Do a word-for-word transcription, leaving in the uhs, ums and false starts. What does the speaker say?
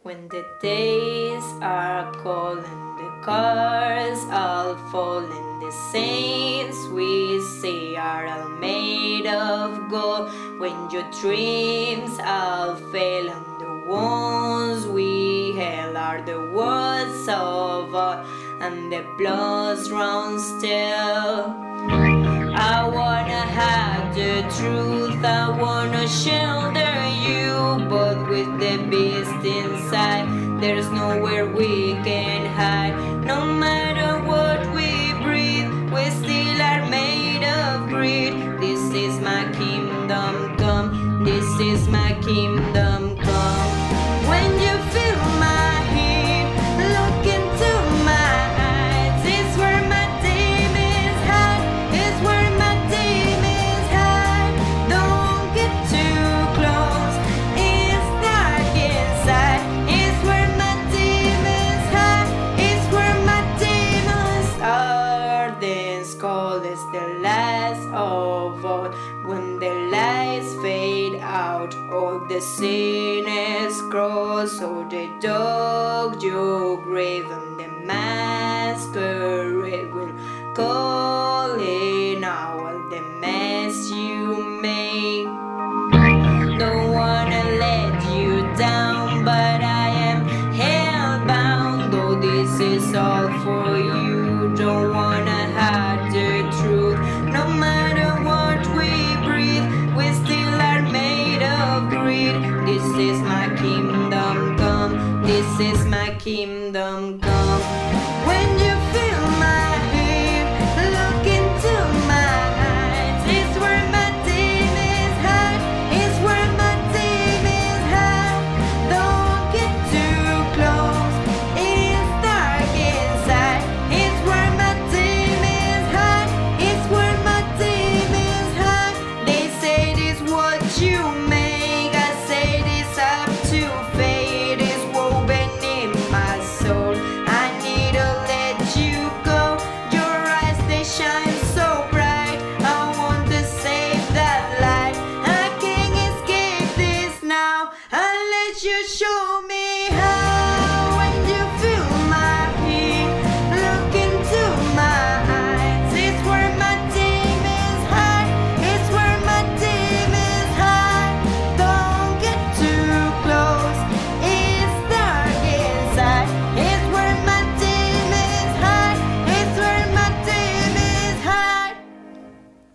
When the days are cold and the cars all fall and the saints we see are all made of gold. When your dreams all fail and the wounds we held are the words of all and the blood runs still. I wanna have the truth, I wanna shelter you, but with the beast inside, there's nowhere we can hide. No matter what we breathe, we still are made of greed. This is my kingdom come, this is my kingdom come. When you feel my heat, look into my eyes, it's where my demons hide, it's where my demons hide. Don't get too close, it's dark inside, it's where my demons hide, it's where my demons are. This cold is the last of all. When the lights fade out, all the sinners cross, so the dog your grave and the masquerade will call in all the mess you made. Don't wanna let you down, but I am hellbound. Though this is all for you, don't wanna hide the truth. No matter what we breathe, we still are made of greed. This is my kingdom come, this is my kingdom come. When you feel my heat, look into my eyes, it's where my demons hide, it's where my demons hide. Don't get too close, it's dark inside, it's where my demons hide, it's where my demons hide. They say this what you make, I say this up to fate is woven in my soul. I need to let you go, your eyes they shine so bright, I want to save that light. I can't escape this now unless you show